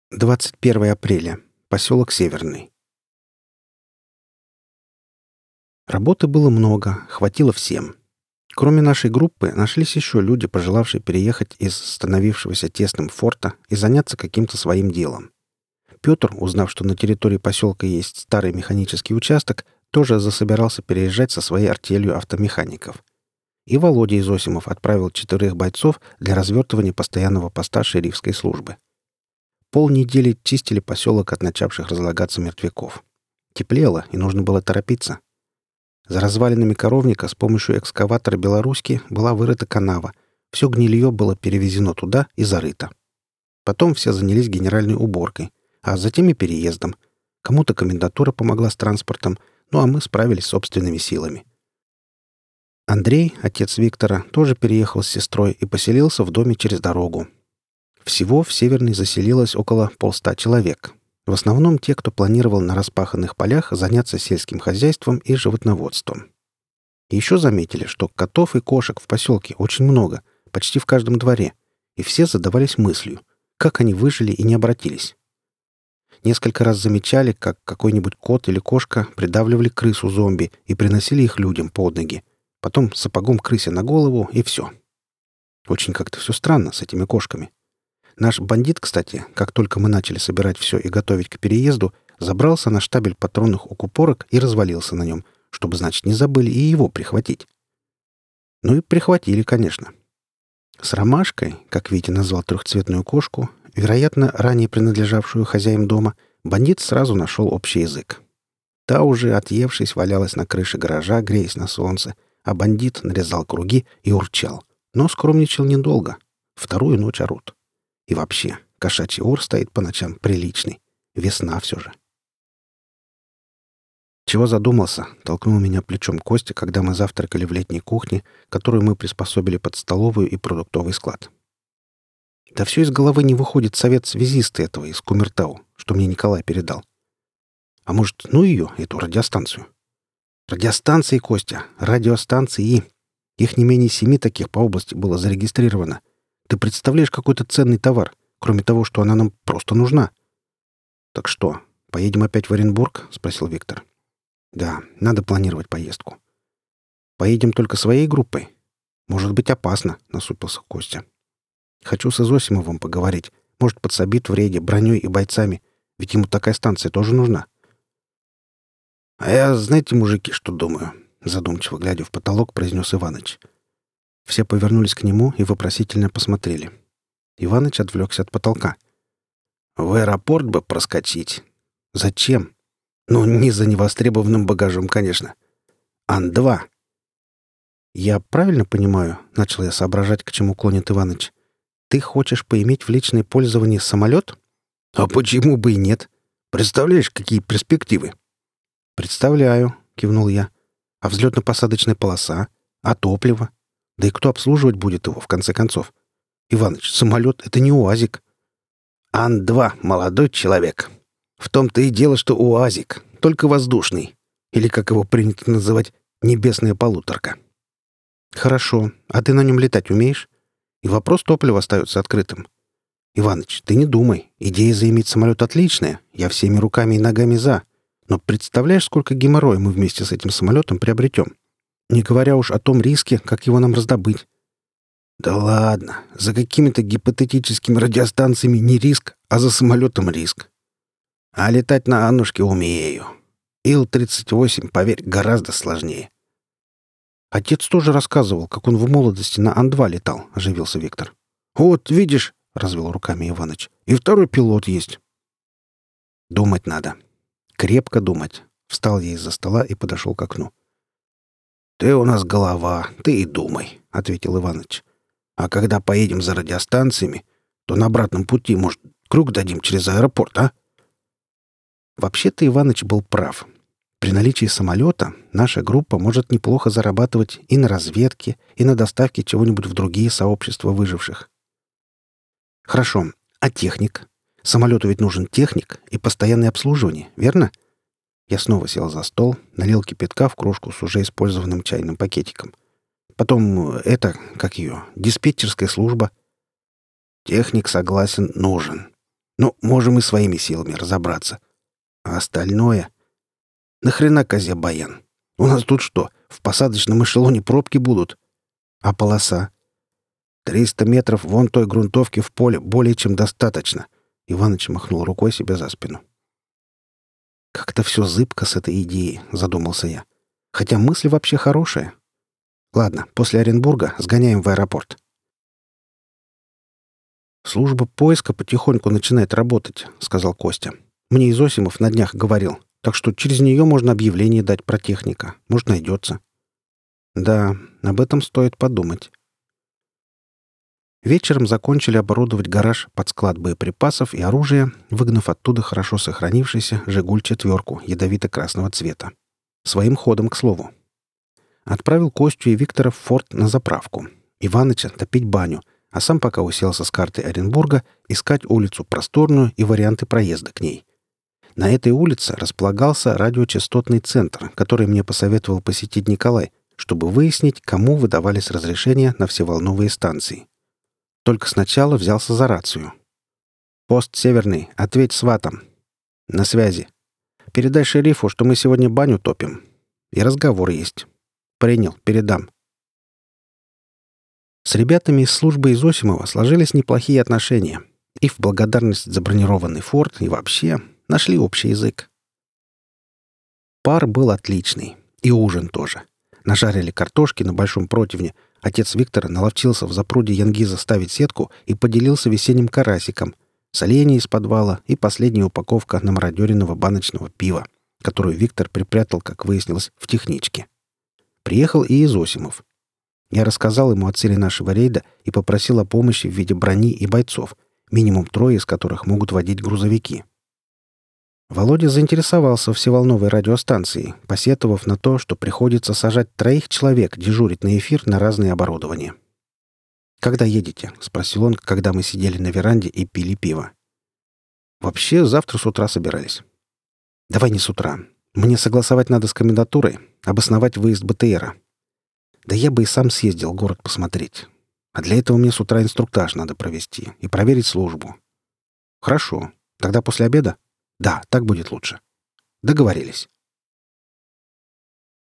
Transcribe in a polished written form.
21 апреля. Поселок Северный. Работы было много, хватило всем. Кроме нашей группы, нашлись еще люди, пожелавшие переехать из становившегося тесным форта и заняться каким-то своим делом. Петр, узнав, что на территории поселка есть старый механический участок, тоже засобирался переезжать со своей артелью автомехаников. И Володя Изосимов отправил 4 бойцов для развертывания постоянного поста шерифской службы. Полнедели чистили поселок от начавших разлагаться мертвяков. Теплело, и нужно было торопиться. За развалинами коровника с помощью экскаватора «Белорусски» была вырыта канава. Все гнилье было перевезено туда и зарыто. Потом все занялись генеральной уборкой, а затем и переездом. Кому-то комендатура помогла с транспортом, ну а мы справились собственными силами. Андрей, отец Виктора, тоже переехал с сестрой и поселился в доме через дорогу. Всего в Северной заселилось около 100 человек. В основном те, кто планировал на распаханных полях заняться сельским хозяйством и животноводством. Еще заметили, что котов и кошек в поселке очень много, почти в каждом дворе, и все задавались мыслью, как они выжили и не обратились. Несколько раз замечали, как какой-нибудь кот или кошка придавливали крысу-зомби и приносили их людям под ноги. Потом сапогом крысе на голову, и все. Очень как-то все странно с этими кошками. Наш бандит, кстати, как только мы начали собирать все и готовить к переезду, забрался на штабель патронных укупорок и развалился на нем, чтобы, значит, не забыли и его прихватить. Ну и прихватили, конечно. С Ромашкой, как Витя назвал трехцветную кошку, вероятно, ранее принадлежавшую хозяям дома, бандит сразу нашел общий язык. Та уже, отъевшись, валялась на крыше гаража, греясь на солнце, а бандит нарезал круги и урчал. Но скромничал недолго. 2-ю ночь орут. И вообще, кошачий ор стоит по ночам приличный. Весна все же. «Чего задумался?» — толкнул меня плечом Костя, когда мы завтракали в летней кухне, которую мы приспособили под столовую и продуктовый склад. «Да все из головы не выходит совет связиста этого из Кумертау, что мне Николай передал. А может, ну ее, эту радиостанцию?» «Радиостанции, Костя, радиостанции. Их не менее 7 таких по области было зарегистрировано. Ты представляешь, какой-то ценный товар, кроме того, что она нам просто нужна». «Так что, поедем опять в Оренбург?» — спросил Виктор. «Да, надо планировать поездку». «Поедем только своей группой?» «Может быть, опасно», — насупился Костя. «Хочу с Изосимовым поговорить. Может, подсобит в рейде броней и бойцами, ведь ему такая станция тоже нужна». «А я, знаете, мужики, что думаю?» — задумчиво глядя в потолок, произнес Иваныч. Все повернулись к нему и вопросительно посмотрели. Иваныч отвлекся от потолка. «В аэропорт бы проскочить». «Зачем?» «Ну, не за невостребованным багажом, конечно. Ан-2». «Я правильно понимаю?» — начал я соображать, к чему клонит Иваныч. «Ты хочешь поиметь в личное пользование самолет?» «А почему бы и нет? Представляешь, какие перспективы?» «Представляю», — кивнул я. «А взлетно-посадочная полоса? А топливо? Да и кто обслуживать будет его, в конце концов? Иваныч, самолет — это не УАЗик». «Ан-2, молодой человек. В том-то и дело, что УАЗик, только воздушный. Или, как его принято называть, небесная полуторка». «Хорошо. А ты на нем летать умеешь?» И вопрос топлива остается открытым. «Иваныч, ты не думай. Идея заиметь самолет отличная. Я всеми руками и ногами за. Но представляешь, сколько геморроя мы вместе с этим самолетом приобретем? Не говоря уж о том риске, как его нам раздобыть». «Да ладно. За какими-то гипотетическими радиостанциями не риск, а за самолетом риск. А летать на Аннушке умею. Ил-38, поверь, гораздо сложнее». «Отец тоже рассказывал, как он в молодости на Ан-2 летал», — оживился Виктор. «Вот, видишь», — развел руками Иваныч, — «и второй пилот есть». «Думать надо. Крепко думать». Встал я из-за стола и подошел к окну. «Ты у нас голова, ты и думай», — ответил Иваныч. «А когда поедем за радиостанциями, то на обратном пути, может, круг дадим через аэропорт, а?» Вообще-то Иваныч был прав. При наличии самолета наша группа может неплохо зарабатывать и на разведке, и на доставке чего-нибудь в другие сообщества выживших. Хорошо. А техник? Самолету ведь нужен техник и постоянное обслуживание, верно? Я снова сел за стол, налил кипятка в кружку с уже использованным чайным пакетиком. Потом это, как ее, диспетчерская служба. Техник, согласен, нужен. Ну, можем и своими силами разобраться. А остальное... Нахрена козе баян? У нас тут что, в посадочном эшелоне пробки будут? А полоса? 300 метров вон той грунтовки в поле более чем достаточно. Иваныч махнул рукой себе за спину. Как-то все зыбко с этой идеей, задумался я. Хотя мысль вообще хорошая. Ладно, после Оренбурга сгоняем в аэропорт. «Служба поиска потихоньку начинает работать», — сказал Костя. «Мне Изосимов на днях говорил. Так что через нее можно объявление дать про техника. Может, найдется». «Да, об этом стоит подумать». Вечером закончили оборудовать гараж под склад боеприпасов и оружия, выгнав оттуда хорошо сохранившийся «Жигуль-4» ядовито-красного цвета. Своим ходом, к слову. Отправил Костю и Виктора в форт на заправку. Иваныча топить баню, а сам пока уселся с картой Оренбурга искать улицу просторную и варианты проезда к ней. На этой улице располагался радиочастотный центр, который мне посоветовал посетить Николай, чтобы выяснить, кому выдавались разрешения на всеволновые станции. Только сначала взялся за рацию. «Пост Северный, ответь сватам. На связи. Передай шерифу, что мы сегодня баню топим. И разговор есть. Принял, передам». С ребятами из службы Изосимова сложились неплохие отношения. И в благодарность за бронированный форт, и вообще нашли общий язык. Пар был отличный. И ужин тоже. Нажарили картошки на большом противне. Отец Виктора наловчился в запруде Янгиза ставить сетку и поделился весенним карасиком, соленье из подвала и последняя упаковка намародеренного баночного пива, которую Виктор припрятал, как выяснилось, в техничке. Приехал и Изосимов. Я рассказал ему о цели нашего рейда и попросил о помощи в виде брони и бойцов, минимум 3 из которых могут водить грузовики. Володя заинтересовался всеволновой радиостанцией, посетовав на то, что приходится сажать 3 человек дежурить на эфир на разные оборудования. «Когда едете?» — спросил он, когда мы сидели на веранде и пили пиво. «Вообще, завтра с утра собирались». «Давай не с утра. Мне согласовать надо с комендатурой, обосновать выезд БТРа. Да я бы и сам съездил город посмотреть. А для этого мне с утра инструктаж надо провести и проверить службу». «Хорошо. Тогда после обеда?» «Да, так будет лучше». «Договорились».